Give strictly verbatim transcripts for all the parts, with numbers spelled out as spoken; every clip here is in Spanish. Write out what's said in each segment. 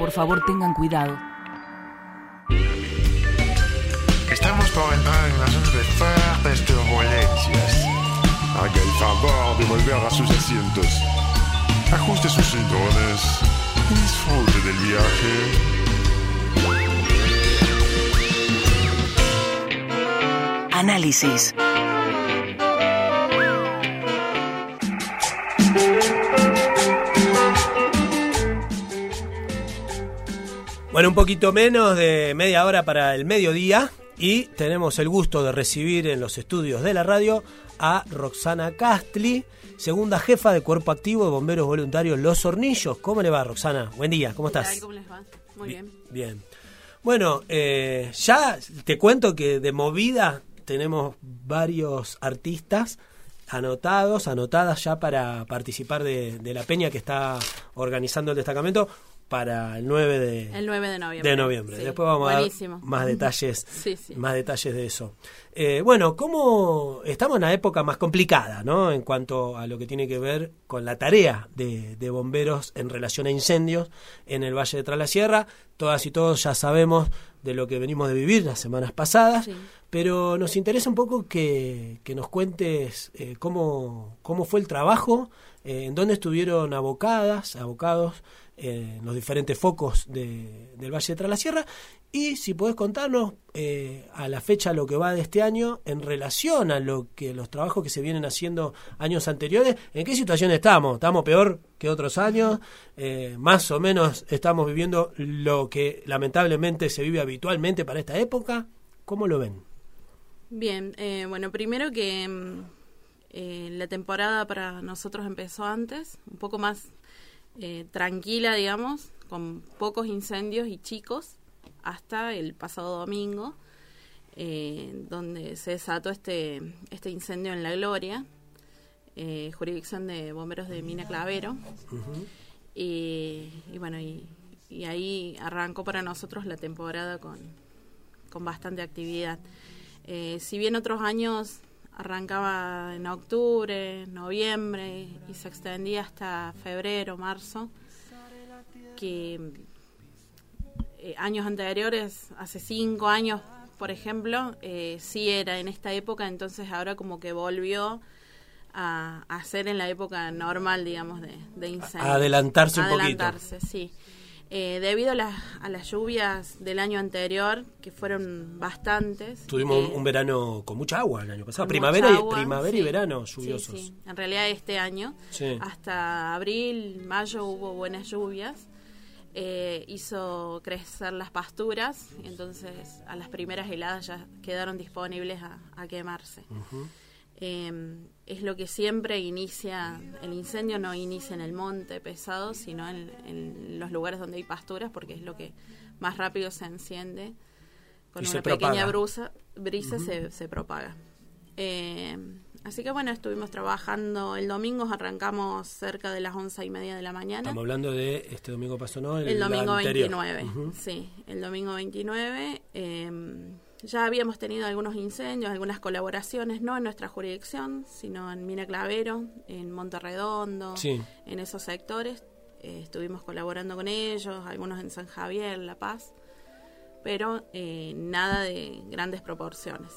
Por favor, tengan cuidado. Estamos por entrar en una zona de fuertes turbulencias. Haga el favor de volver a sus asientos. Ajuste sus cinturones y disfrute del viaje. Análisis. Bueno, un poquito menos de media hora para el mediodía y tenemos el gusto de recibir en los estudios de la radio a Roxana Castli, segunda jefa de Cuerpo Activo de Bomberos Voluntarios Los Hornillos. ¿Cómo le va, Roxana? Buen día, ¿cómo estás? ¿Cómo les va? Muy bien. Bien. Bueno, eh, ya te cuento que de movida tenemos varios artistas anotados, anotadas ya para participar de, de la peña que está organizando el destacamento para el nueve de, el nueve de noviembre. De noviembre. Sí. Después vamos Buenísimo. a dar más detalles, sí, sí. más detalles de eso. Eh, bueno, ¿cómo estamos en una época más complicada, ¿no? En cuanto a lo que tiene que ver con la tarea de, de bomberos en relación a incendios en el Valle de Tras la Sierra. Todas y todos ya sabemos de lo que venimos de vivir las semanas pasadas, sí. Pero nos interesa un poco que, que nos cuentes eh, cómo, cómo fue el trabajo, eh, en dónde estuvieron abocadas, abocados eh, en los diferentes focos de, del Valle de Tras la Sierra, y si podés contarnos eh, a la fecha lo que va de este año en relación a lo que los trabajos que se vienen haciendo años anteriores. ¿En qué situación estamos? ¿Estamos peor que otros años? Eh, más o menos estamos viviendo lo que lamentablemente se vive habitualmente para esta época. ¿Cómo lo ven? Bien, eh, bueno, primero que eh, la temporada para nosotros empezó antes, un poco más eh, tranquila, digamos, con pocos incendios y chicos, hasta el pasado domingo, eh, donde se desató este este incendio en La Gloria, eh, jurisdicción de bomberos de Mina Clavero. Uh-huh. y, y bueno, y, y ahí arrancó para nosotros la temporada con, con bastante actividad. Eh, si bien otros años arrancaba en octubre, noviembre y se extendía hasta febrero, marzo, que eh, años anteriores, hace cinco años, por ejemplo, eh, sí era en esta época, entonces ahora como que volvió a, a ser en la época normal, digamos, de, de incendios. A adelantarse un adelantarse, poquito. sí. Eh, debido a las, a las lluvias del año anterior, que fueron bastantes. Tuvimos eh, un verano con mucha agua el año pasado, primavera, agua, y, primavera sí, y verano lluviosos. Sí, sí. En realidad este año, sí. hasta abril, mayo hubo buenas lluvias, eh, hizo crecer las pasturas, entonces a las primeras heladas ya quedaron disponibles a, a quemarse. Uh-huh. Eh, es lo que siempre inicia, el incendio no inicia en el monte pesado, sino en, en los lugares donde hay pasturas, porque es lo que más rápido se enciende. Con y una pequeña brusa, brisa uh-huh. se, se propaga. Eh, así que bueno, estuvimos trabajando el domingo, arrancamos cerca de las once y media de la mañana. Estamos hablando de este domingo pasó, ¿no? El, el domingo anterior. veintinueve, uh-huh. sí, el domingo veintinueve. Eh, Ya habíamos tenido algunos incendios, algunas colaboraciones, no en nuestra jurisdicción, sino en Mina Clavero, en Monterredondo, sí. en esos sectores. Eh, estuvimos colaborando con ellos, algunos en San Javier, La Paz, pero eh, nada de grandes proporciones.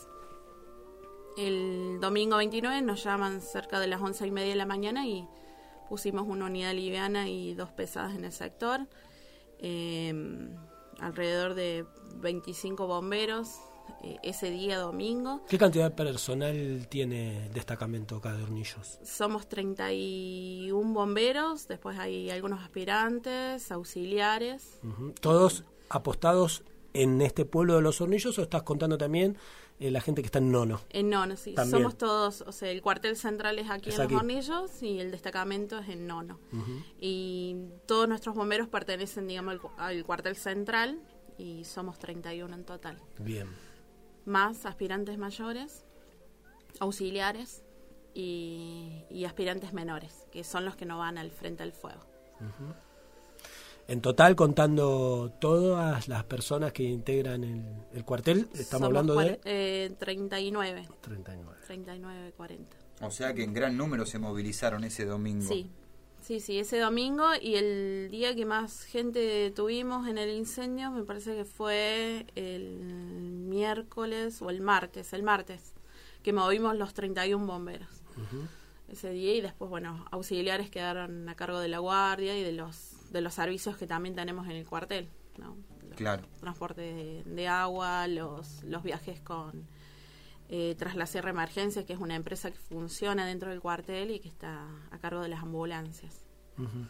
El domingo veintinueve nos llaman cerca de las once y media de la mañana y pusimos una unidad liviana y dos pesadas en el sector. Eh, alrededor de veinticinco bomberos eh, ese día domingo. ¿Qué cantidad de personal tiene el destacamento acá de Hornillos? Somos treinta y uno bomberos, después hay algunos aspirantes, auxiliares. Uh-huh. ¿Todos apostados en este pueblo de Los Hornillos o estás contando también eh, la gente que está en Nono? En Nono, sí. También. Somos todos, o sea, el cuartel central es aquí es en aquí. Los Hornillos y el destacamento es en Nono. Uh-huh. Y todos nuestros bomberos pertenecen, digamos, al, al cuartel central y somos treinta y uno en total. Bien. Más aspirantes mayores, auxiliares y, y aspirantes menores, que son los que no van al frente al fuego. Uh-huh. En total, contando todas las personas que integran el, el cuartel, estamos Somos hablando cuare- de... Eh, treinta y nueve. treinta y nueve. treinta y nueve, cuarenta. O sea que en gran número se movilizaron ese domingo. Sí, Sí, sí, ese domingo, y el día que más gente tuvimos en el incendio me parece que fue el miércoles o el martes, el martes, que movimos los treinta y uno bomberos. Uh-huh. Ese día, y después, bueno, auxiliares quedaron a cargo de la guardia y de los de los servicios que también tenemos en el cuartel, ¿no? Los claro. Transporte de, de agua, los, los viajes con eh, Tras la Sierra Emergencias, que es una empresa que funciona dentro del cuartel y que está a cargo de las ambulancias. Uh-huh.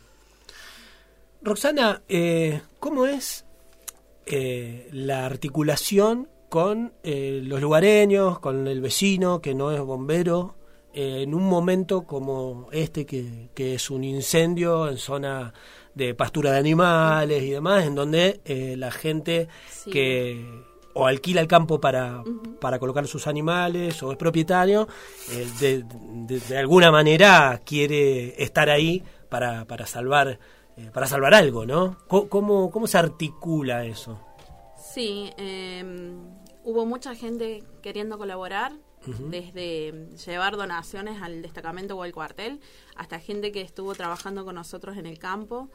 Roxana, eh, ¿cómo es eh, la articulación con eh, los lugareños, con el vecino que no es bombero, eh, en un momento como este que, que es un incendio en zona de pastura de animales y demás, en donde eh, la gente sí. que o alquila el campo para, uh-huh. para colocar sus animales o es propietario, eh, de, de, de alguna manera quiere estar ahí para, para salvar eh, para salvar algo, ¿no? ¿Cómo, cómo se articula eso? Sí, eh, hubo mucha gente queriendo colaborar, uh-huh. desde llevar donaciones al destacamento o al cuartel, hasta gente que estuvo trabajando con nosotros en el campo.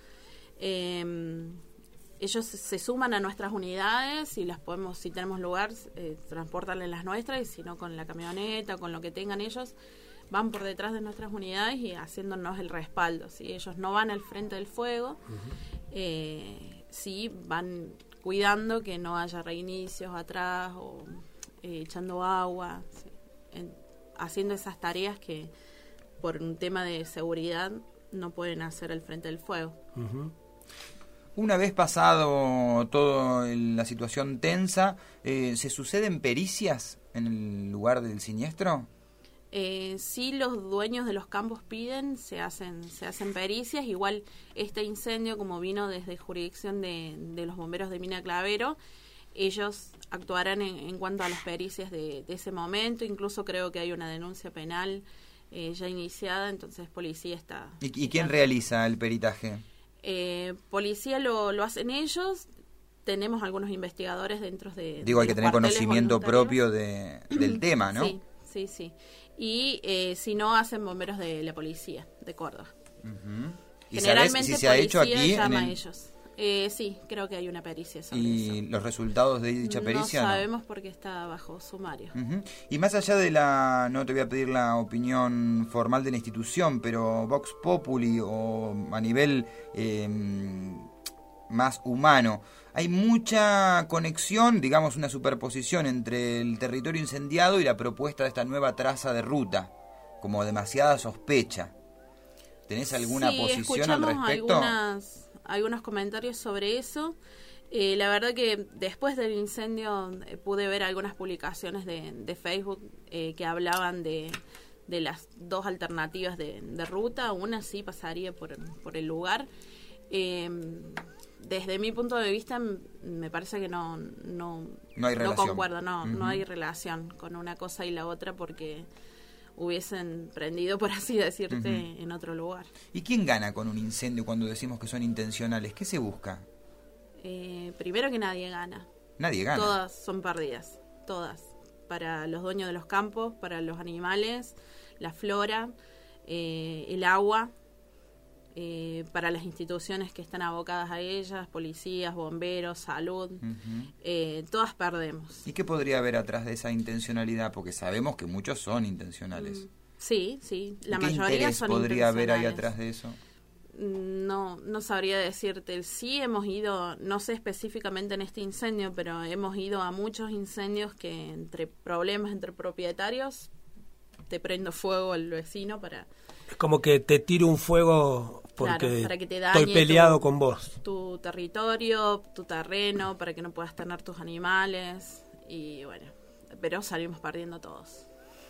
Eh, ellos se suman a nuestras unidades y las podemos, si tenemos lugar, eh, transportarles las nuestras, y si no, con la camioneta, con lo que tengan ellos, van por detrás de nuestras unidades y haciéndonos el respaldo. ¿Sí? Ellos no van al frente del fuego, uh-huh. eh, sí van cuidando que no haya reinicios atrás o eh, echando agua, ¿sí? en, haciendo esas tareas que por un tema de seguridad no pueden hacer al frente del fuego. Uh-huh. Una vez pasado toda la situación tensa, eh, ¿se suceden pericias en el lugar del siniestro? Eh, sí, los dueños de los campos piden, se hacen se hacen pericias. Igual este incendio, como vino desde jurisdicción de, de los bomberos de Mina Clavero, ellos actuarán en, en cuanto a las pericias de, de ese momento. Incluso creo que hay una denuncia penal eh, ya iniciada, entonces policía está... ¿Y, y quién está, realiza el peritaje? Eh, policía lo, lo hacen ellos. Tenemos algunos investigadores dentro de... Digo, de hay que tener conocimiento propio de, del tema, ¿no? Sí, sí, sí. Y eh, si no, hacen bomberos de la policía de Córdoba. Uh-huh. ¿Y Generalmente sabes si se ha hecho aquí llama en el... a ellos. Eh, sí, creo que hay una pericia sobre ¿Y eso. los resultados de dicha pericia? No sabemos, no, porque está bajo sumario. Uh-huh. Y más allá de la... No te voy a pedir la opinión formal de la institución, pero Vox Populi o a nivel eh, más humano, hay mucha conexión, digamos una superposición entre el territorio incendiado y la propuesta de esta nueva traza de ruta, como demasiada sospecha. ¿Tenés alguna sí, posición al respecto? Algunas... algunos comentarios sobre eso. Eh, la verdad que después del incendio eh, pude ver algunas publicaciones de, de Facebook eh, que hablaban de, de las dos alternativas de, de ruta. Una sí pasaría por, por el lugar. Eh, desde mi punto de vista me parece que no no, no, hay no concuerdo, no, uh-huh. no hay relación con una cosa y la otra, porque hubiesen prendido, por así decirte, uh-huh. en otro lugar. ¿Y quién gana con un incendio cuando decimos que son intencionales? ¿Qué se busca? Eh, primero que nadie gana. Nadie gana. Todas son perdidas, todas. Para los dueños de los campos, para los animales, la flora, eh, el agua, eh, para las instituciones que están abocadas a ellas, policías, bomberos, salud, uh-huh. eh, todas perdemos. ¿Y qué podría haber atrás de esa intencionalidad? Porque sabemos que muchos son intencionales. Mm, sí, sí, la ¿Qué mayoría interés son podría haber ahí intencionales. atrás de eso? No, no sabría decirte. Sí hemos ido, no sé específicamente en este incendio, pero hemos ido a muchos incendios que entre problemas entre propietarios te prendo fuego al vecino para... Es como que te tiro un fuego porque claro, para que te dañe estoy peleado tu, con vos. Tu territorio, tu terreno, para que no puedas tener tus animales. Y bueno, pero salimos perdiendo todos.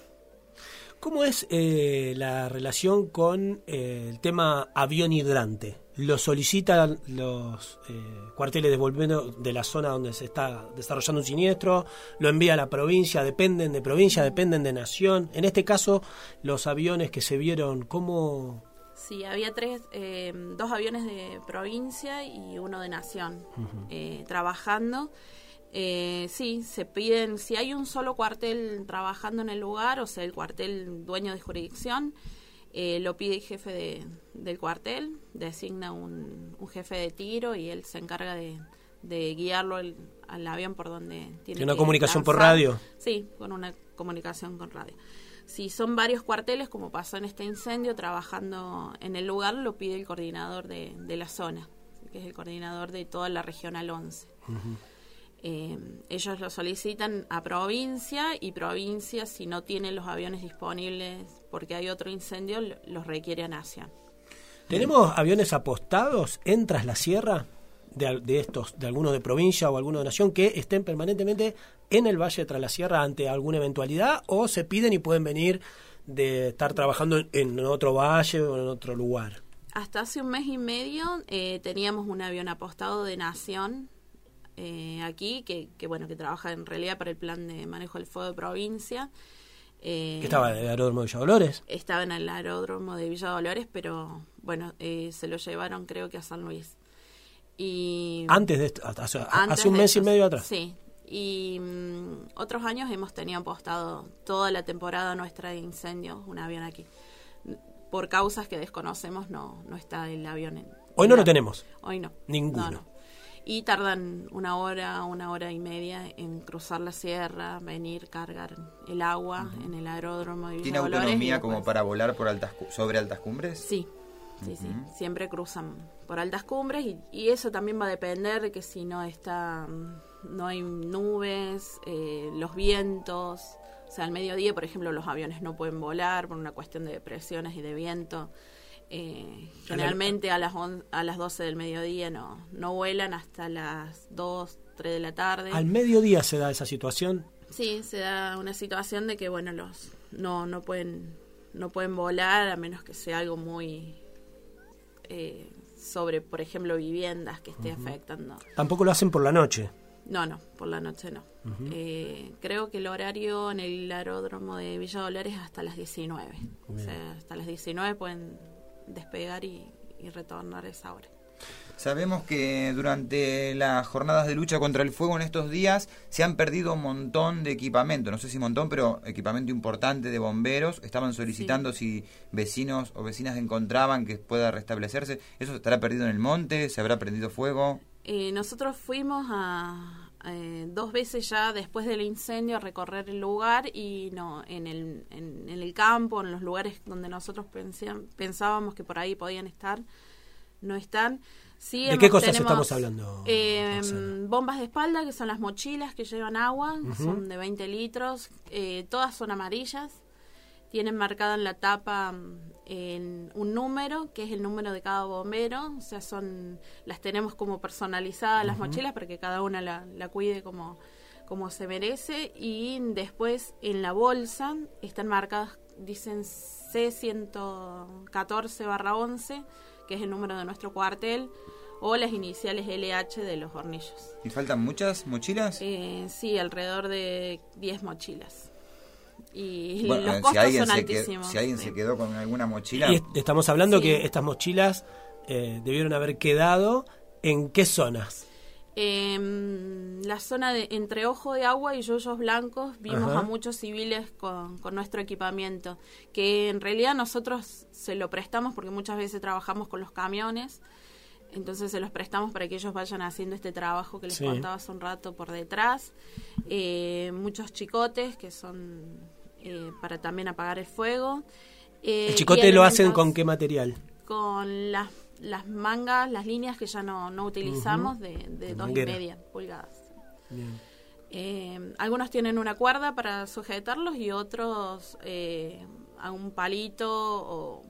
¿Cómo es eh, la relación con eh, el tema avión hidrante? ¿Lo solicitan los eh, cuarteles de bomberos de la zona donde se está desarrollando un siniestro? ¿Lo envía a la provincia? ¿Dependen de provincia? ¿Dependen de nación? En este caso, los aviones que se vieron, ¿cómo...? Sí, había tres, eh, dos aviones de provincia y uno de nación uh-huh. eh, trabajando. Eh, sí, se piden, si hay un solo cuartel trabajando en el lugar, o sea, el cuartel dueño de jurisdicción, Eh, lo pide el jefe de, del cuartel, designa un, un jefe de tiro y él se encarga de, de guiarlo al, al avión por donde tiene, ¿Tiene una que comunicación lanzar. por radio? Sí, con una comunicación con radio. Si son varios cuarteles, como pasó en este incendio, trabajando en el lugar, lo pide el coordinador de, de la zona, que es el coordinador de toda la regional once. Uh-huh. Eh, ellos lo solicitan a provincia y provincia, si no tienen los aviones disponibles porque hay otro incendio, los requiere a Nación. ¿Tenemos aviones apostados en Tras la Sierra de, de estos, de algunos de provincia o algunos de Nación, que estén permanentemente en el Valle de Tras la Sierra ante alguna eventualidad, o se piden y pueden venir de estar trabajando en, en otro valle o en otro lugar? Hasta hace un mes y medio eh, teníamos un avión apostado de Nación Eh, aquí, que, que bueno, que trabaja en realidad para el plan de manejo del fuego de provincia. Eh, ¿Estaba en el aeródromo de Villa Dolores? Estaba en el aeródromo de Villa Dolores, pero bueno, eh, se lo llevaron creo que a San Luis. Y antes de esto, hace, antes hace un de mes esto, y medio atrás. Sí, y um, otros años hemos tenido apostado toda la temporada nuestra de incendios un avión aquí. Por causas que desconocemos no, no está el avión en... Hoy no lo tenemos. Hoy no. Ninguno. No, no. Y tardan una hora, una hora y media en cruzar la sierra, venir, cargar el agua uh-huh. en el aeródromo de Villa ¿Tiene Dolores. autonomía después... como para volar por altas sobre altas cumbres? Sí, sí, uh-huh. sí. Siempre cruzan por altas cumbres y, y eso también va a depender de que si no está, no hay nubes, eh, los vientos. O sea, al mediodía, por ejemplo, los aviones no pueden volar por una cuestión de presiones y de viento. Eh, generalmente a las on, a las doce del mediodía no no vuelan hasta las dos, tres de la tarde. ¿Al mediodía se da esa situación? Sí, se da una situación de que bueno, los no no pueden no pueden volar a menos que sea algo muy eh, sobre, por ejemplo, viviendas que esté uh-huh. afectando. ¿Tampoco lo hacen por la noche? No, no, por la noche no. Uh-huh. Eh, creo que el horario en el aeródromo de Villa Dolores es hasta las diecinueve. O sea, hasta las diecinueve pueden despegar y, y retornar a esa hora. Sabemos que durante las jornadas de lucha contra el fuego en estos días se han perdido un montón de equipamiento, no sé si montón, pero equipamiento importante de bomberos. Estaban solicitando sí. si vecinos o vecinas encontraban que pueda restablecerse. ¿Eso estará perdido en el monte? ¿Se habrá prendido fuego? Eh, nosotros fuimos a eh, dos veces ya después del incendio a recorrer el lugar y no en el en, en el campo, en los lugares donde nosotros pensían, pensábamos que por ahí podían estar, no están. Sí, ¿De hemos, qué cosas tenemos, estamos hablando? Eh, bombas de espalda, que son las mochilas que llevan agua, uh-huh. son de veinte litros, eh, todas son amarillas. Tienen marcada en la tapa en un número, que es el número de cada bombero. O sea, son las tenemos como personalizadas las uh-huh. mochilas para que cada una la, la cuide como, como se merece. Y después en la bolsa están marcadas, dicen C ciento catorce barra once, que es el número de nuestro cuartel, o las iniciales L H de los hornillos. ¿Y faltan muchas mochilas? Eh, sí, alrededor de diez mochilas. Y bueno, los si costos son se altísimos. Qued, si alguien sí. se quedó con alguna mochila... Y estamos hablando sí. que estas mochilas eh, debieron haber quedado ¿en qué zonas? Eh, la zona de entre Ojo de Agua y Yoyos Blancos vimos Ajá. a muchos civiles con, con nuestro equipamiento, que en realidad nosotros se lo prestamos porque muchas veces trabajamos con los camiones, entonces se los prestamos para que ellos vayan haciendo este trabajo que les sí. contaba hace un rato por detrás. Eh, muchos chicotes que son eh, para también apagar el fuego. Eh, ¿El chicote lo hacen con qué material? Con las las mangas, las líneas que ya no, no utilizamos uh-huh. de, de, de dos y media pulgadas. Eh, algunos tienen una cuerda para sujetarlos y otros eh, a un palito o,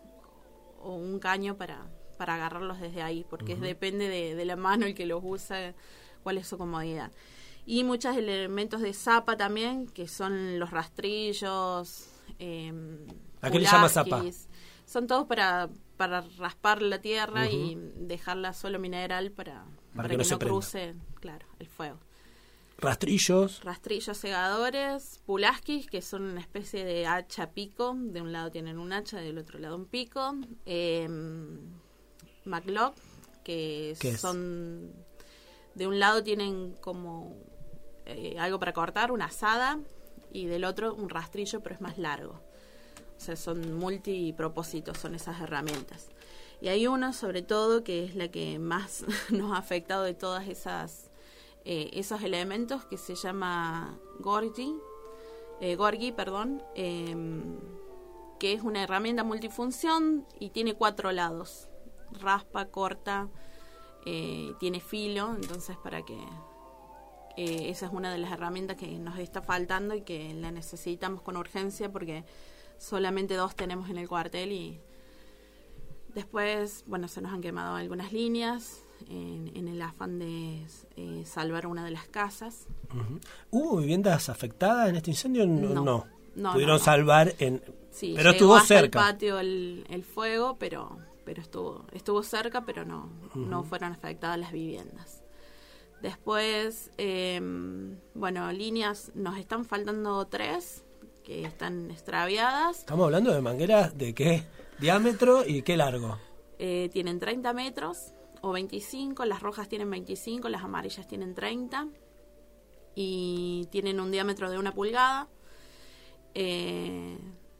o un caño para, para agarrarlos desde ahí, porque uh-huh. depende de, de la mano el que los usa, cuál es su comodidad. Y muchos elementos de zapa también, que son los rastrillos. Eh, ¿A qué le llama zapa? Son todos para, para raspar la tierra uh-huh. y dejarla solo mineral para, para, para que, que no, no cruce claro, el fuego. Rastrillos. Rastrillos segadores, pulaskis, que son una especie de hacha pico. De un lado tienen un hacha, del otro lado un pico. Eh, Maclock, que son... De un lado tienen como eh, algo para cortar, una azada, y del otro un rastrillo, pero es más largo. O sea, son multipropósitos, son esas herramientas. Y hay una, sobre todo, que es la que más nos ha afectado de todas esas eh, esos elementos, que se llama Gorgi, eh, Gorgi, perdón, eh, que es una herramienta multifunción y tiene cuatro lados. Raspa, corta, eh, tiene filo, entonces para que... Eh, esa es una de las herramientas que nos está faltando y que la necesitamos con urgencia porque solamente dos tenemos en el cuartel y después, bueno, se nos han quemado algunas líneas en, en el afán de eh, salvar una de las casas. Uh-huh. ¿Hubo viviendas afectadas en este incendio? No. No, no. no Pudieron no, no. salvar, en sí, pero estuvo estuvo cerca. El patio el, el fuego, pero pero estuvo estuvo cerca, pero no uh-huh. no fueron afectadas las viviendas. Después, eh, bueno, líneas, nos están faltando tres que están extraviadas. Estamos hablando de mangueras de qué diámetro y qué largo. Eh, tienen treinta metros o veinticinco, las rojas tienen veinticinco, las amarillas tienen treinta y tienen un diámetro de una pulgada eh,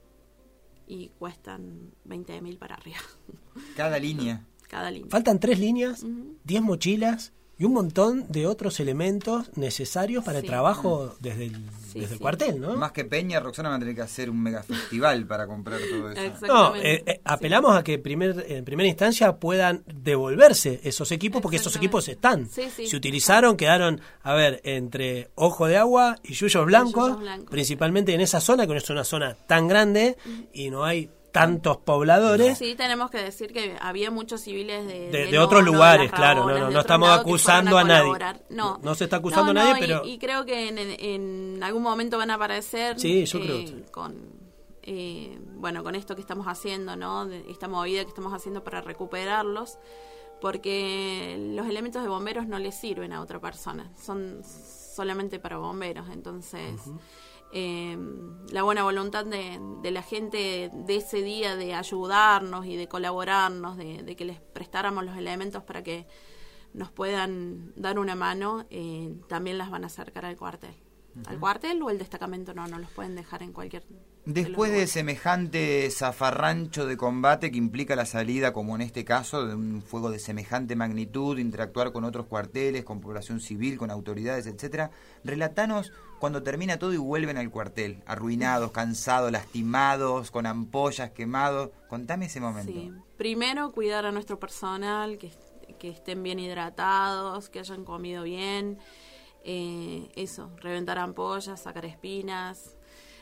y cuestan veinte mil para arriba. Cada línea. Cada línea. Faltan tres líneas, Uh-huh. diez mochilas y un montón de otros elementos necesarios para Sí. el trabajo desde el, Sí, desde sí. el cuartel, ¿no? Más que Peña, Roxana va a tener que hacer un mega festival para comprar todo eso. Exacto. No, Exactamente. eh, eh, apelamos a que primer, en primera instancia puedan devolverse esos equipos, porque esos equipos están. Sí, sí. Se utilizaron, quedaron, a ver, entre Ojo de Agua y Yuyos Blancos, Yuyos Blancos. principalmente en esa zona, que no es una zona tan grande y no hay tantos pobladores. Sí, tenemos que decir que había muchos civiles de, De- de de otros Nono, lugares, de las claro, no, Rabonas, no, de no otros estamos lados que acusando fueron a nadie. colaborar. No, No se está acusando No, a nadie, no, y- pero- Y, creo que en, en algún momento van a aparecer Sí, yo eh, creo. con... Eh, bueno, con esto que estamos haciendo, ¿no? De esta movida que estamos haciendo para recuperarlos, porque los elementos de bomberos no les sirven a otra persona, son solamente para bomberos, entonces... Uh-huh. Eh, la buena voluntad de, de la gente de ese día de ayudarnos y de colaborarnos, de, de que les prestáramos los elementos para que nos puedan dar una mano, eh, también las van a acercar al cuartel. Uh-huh. Al cuartel o el destacamento no, no los pueden dejar en cualquier... Después de, de semejante zafarrancho de combate que implica la salida, como en este caso, de un fuego de semejante magnitud, interactuar con otros cuarteles, con población civil, con autoridades, etcétera, relatanos cuando termina todo y vuelven al cuartel, arruinados, cansados, lastimados, con ampollas, quemados. Contame ese momento. Sí. Primero, cuidar a nuestro personal, que, que estén bien hidratados, que hayan comido bien. Eh, eso, reventar ampollas, sacar espinas.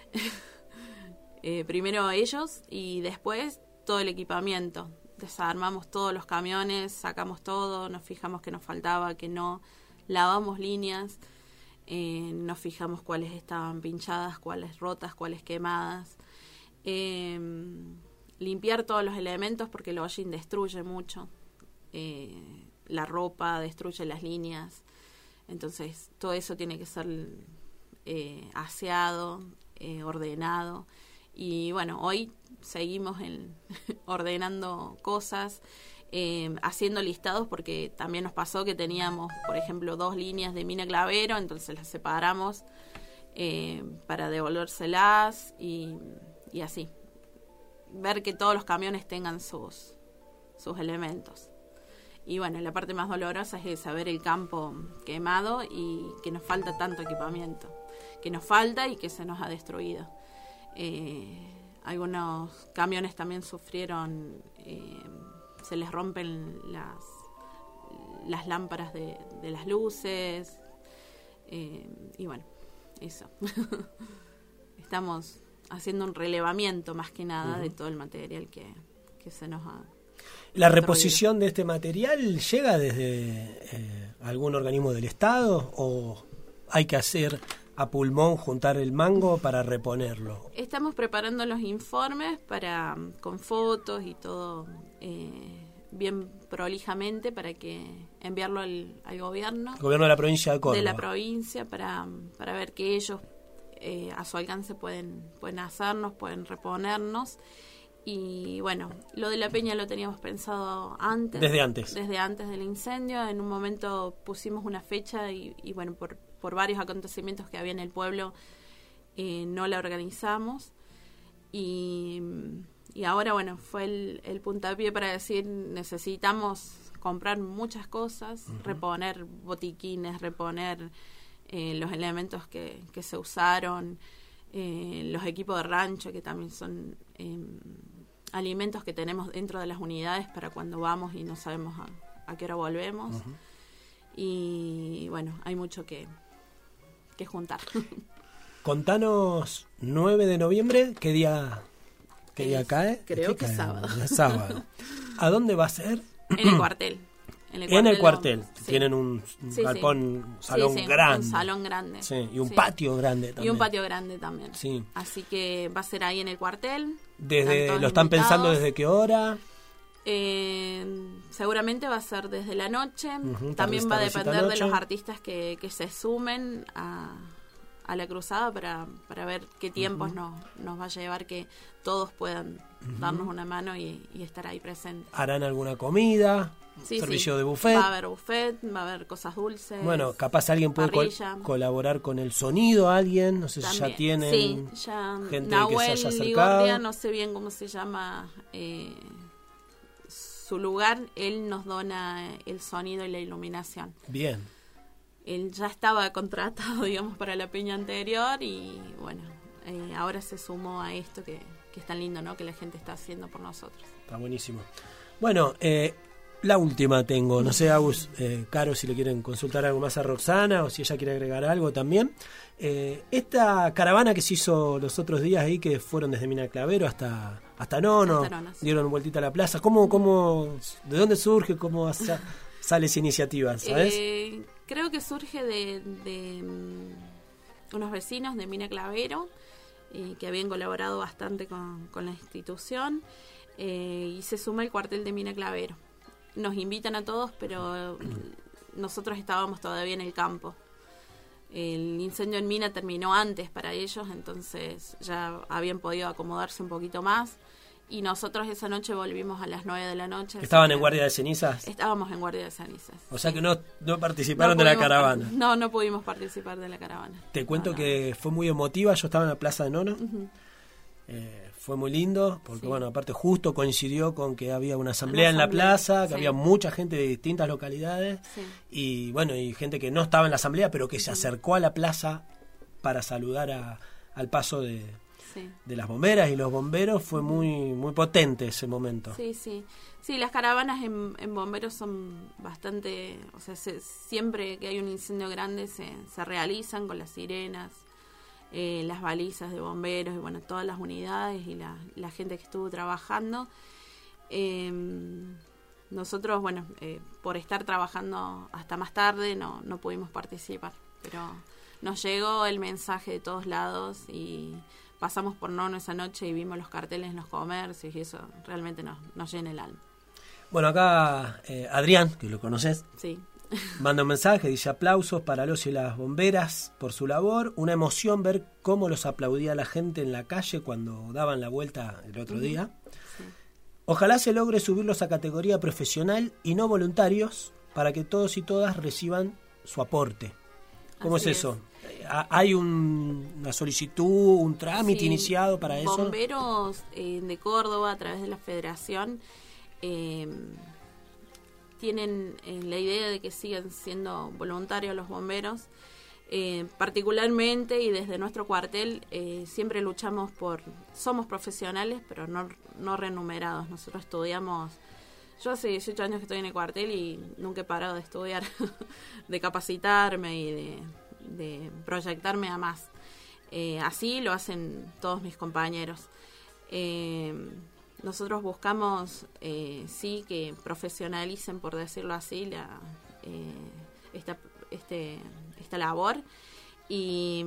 eh, primero ellos y después todo el equipamiento. Desarmamos todos los camiones, sacamos todo, nos fijamos que nos faltaba, que no, lavamos líneas. Eh, nos fijamos cuáles estaban pinchadas, cuáles rotas, cuáles quemadas. Eh, limpiar todos los elementos porque el hollín destruye mucho. Eh, la ropa destruye las líneas. Entonces, todo eso tiene que ser eh, aseado, eh, ordenado. Y bueno, hoy seguimos en, ordenando cosas. Eh, haciendo listados porque también nos pasó que teníamos, por ejemplo, dos líneas de mina clavero, entonces las separamos eh, para devolvérselas y, y así ver que todos los camiones tengan sus sus elementos. Y bueno, la parte más dolorosa es saber el campo quemado y que nos falta tanto equipamiento, que nos falta y que se nos ha destruido. Eh, algunos camiones también sufrieron eh, se les rompen las las lámparas de, de las luces eh, y bueno, eso. Estamos haciendo un relevamiento más que nada uh-huh. de todo el material que, que se nos ha... ¿La reposición de este material llega desde eh, algún organismo del Estado o hay que hacer a pulmón, juntar el mango para reponerlo? Estamos preparando los informes para con fotos y todo eh, bien prolijamente para que enviarlo al, al gobierno. El gobierno de la provincia de Córdoba. De la provincia para, para ver que ellos eh, a su alcance pueden, pueden hacernos, pueden reponernos. Y bueno, lo de la peña lo teníamos pensado antes. Desde antes. Desde antes del incendio. En un momento pusimos una fecha y, y bueno, por, por varios acontecimientos que había en el pueblo, eh, no la organizamos. y, y ahora, bueno, fue el, el puntapié para decir, necesitamos comprar muchas cosas, uh-huh. reponer botiquines, reponer eh, los elementos que, que se usaron, eh, los equipos de rancho, que también son eh, alimentos que tenemos dentro de las unidades para cuando vamos y no sabemos a, a qué hora volvemos. Uh-huh. Y bueno, hay mucho que, que juntar. Contanos, nueve de noviembre, ¿qué día, qué día es, cae? Creo que cae? sábado. Es sábado. ¿A dónde va a ser? En el cuartel. En el cuartel. En el cuartel. Sí. Tienen un, un sí, galpón, sí. un salón sí, sí, grande. Un salón grande. Sí, y un sí. patio grande también. Y un patio grande también. Sí. Así que va a ser ahí en el cuartel. Desde, ¿Lo están invitados. pensando desde qué hora? Eh, seguramente va a ser desde la noche. Uh-huh, también va a depender noche. de los artistas que, que se sumen a, a la cruzada para, para ver qué tiempos uh-huh. nos, nos va a llevar que todos puedan uh-huh. darnos una mano y, y estar ahí presentes. ¿Harán alguna comida? Sí, ¿Servicio sí. de buffet? Va a haber buffet, va a haber cosas dulces. Bueno, capaz alguien puede col- colaborar con el sonido, alguien, no sé también. si ya tienen sí, ya gente Nahuel que se haya acercado. Ligorria, no sé bien cómo se llama eh, su lugar, él nos dona el sonido y la iluminación. Bien. Él ya estaba contratado, digamos, para la peña anterior y bueno, eh, ahora se sumó a esto que, que es tan lindo, ¿no? Que la gente está haciendo por nosotros. Está buenísimo. Bueno, eh, la última tengo, no sé, Agus, eh, Caro, si le quieren consultar algo más a Roxana o si ella quiere agregar algo también. Eh, esta caravana que se hizo los otros días ahí, que fueron desde Mina Clavero hasta hasta Nono, hasta Nono sí. dieron vueltita a la plaza. ¿Cómo, cómo, de dónde surge, cómo sa- sale esa iniciativa, sabes? Eh, creo que surge de, de um, unos vecinos de Mina Clavero eh, que habían colaborado bastante con, con la institución eh, y se suma el cuartel de Mina Clavero. Nos invitan a todos, pero nosotros estábamos todavía en el campo. El incendio en Mina terminó antes para ellos, entonces ya habían podido acomodarse un poquito más. Y nosotros esa noche volvimos a las nueve de la noche. ¿Estaban en guardia de cenizas? Estábamos en guardia de cenizas. O sea sí. que no, no participaron no de la caravana. Part- no, no pudimos participar de la caravana. Te cuento no, no. que fue muy emotiva. Yo estaba en la Plaza de Nono. Uh-huh. Eh, fue muy lindo, porque Sí. bueno, aparte justo coincidió con que había una asamblea, Una en asamblea, la plaza, que sí. había mucha gente de distintas localidades, Sí. y bueno, y gente que no estaba en la asamblea, pero que se acercó a la plaza para saludar a, al paso de, Sí. de las bomberas y los bomberos. Fue muy muy potente ese momento. Sí, sí. Sí, las caravanas en, en bomberos son bastante... O sea, se, siempre que hay un incendio grande se, se realizan con las sirenas, eh, las balizas de bomberos y bueno, todas las unidades y la, la gente que estuvo trabajando. Eh, nosotros, bueno, eh, por estar trabajando hasta más tarde no, no pudimos participar, pero nos llegó el mensaje de todos lados y pasamos por Nono esa noche y vimos los carteles en los comercios y eso realmente nos, nos llena el alma. Bueno, acá eh, Adrián, que lo conoces, Sí. manda un mensaje, dice: aplausos para los y las bomberas por su labor, una emoción ver cómo los aplaudía la gente en la calle cuando daban la vuelta el otro uh-huh. día. Sí. Ojalá se logre subirlos a categoría profesional y no voluntarios para que todos y todas reciban su aporte. ¿Cómo Así es eso? Es. ¿Hay un, una solicitud, un trámite sí. iniciado para eso? Bomberos eh, de Córdoba, a través de la federación, eh, tienen eh, la idea de que sigan siendo voluntarios los bomberos. Eh, particularmente y desde nuestro cuartel eh, siempre luchamos por... Somos profesionales, pero no, no remunerados. Nosotros estudiamos... Yo hace dieciocho años que estoy en el cuartel y nunca he parado de estudiar, de capacitarme y de, de proyectarme a más. Eh, así lo hacen todos mis compañeros. Eh, nosotros buscamos, eh, sí, que profesionalicen, por decirlo así, la, eh, esta, este, esta labor y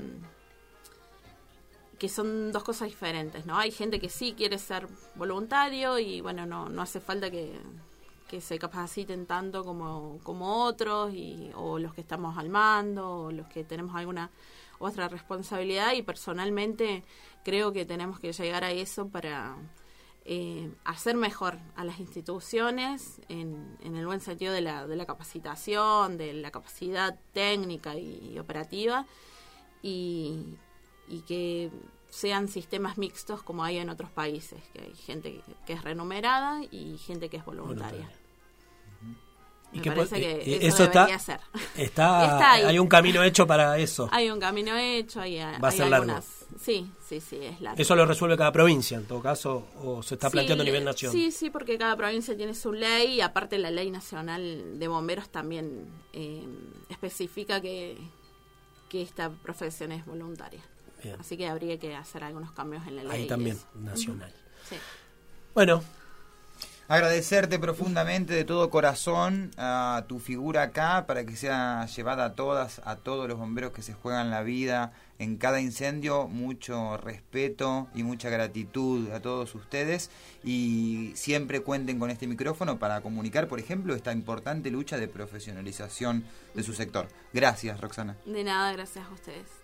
que son dos cosas diferentes, ¿no? Hay gente que sí quiere ser voluntario y bueno, no, no hace falta que, que se capaciten tanto como, como otros y, o los que estamos al mando o los que tenemos alguna otra responsabilidad, y personalmente creo que tenemos que llegar a eso para eh, hacer mejor a las instituciones en, en el buen sentido de la, de la capacitación, de la capacidad técnica y, y operativa, y, y que sean sistemas mixtos como hay en otros países, que hay gente que es remunerada y gente que es voluntaria. Voluntaria. Me ¿Y parece qué, que eh, eso, eso debería está, ser. Está, Está ahí. hay un camino hecho para eso. Hay un camino hecho, hay, Va a hay ser largo. algunas... Sí, sí, sí, es largo. Eso lo resuelve cada provincia, en todo caso, o se está planteando a Sí, nivel nacional. Sí, sí, porque cada provincia tiene su ley y aparte la ley nacional de bomberos también eh, especifica que, que esta profesión es voluntaria. Bien. Así que habría que hacer algunos cambios en la ley. Ahí y también, eso. nacional. Sí. Bueno, Agradecerte profundamente de todo corazón a tu figura acá para que sea llevada a todas, a todos los bomberos que se juegan la vida en cada incendio. Mucho respeto y mucha gratitud a todos ustedes y siempre cuenten con este micrófono para comunicar, por ejemplo, esta importante lucha de profesionalización de su sector. Gracias, Roxana. De nada, gracias a ustedes.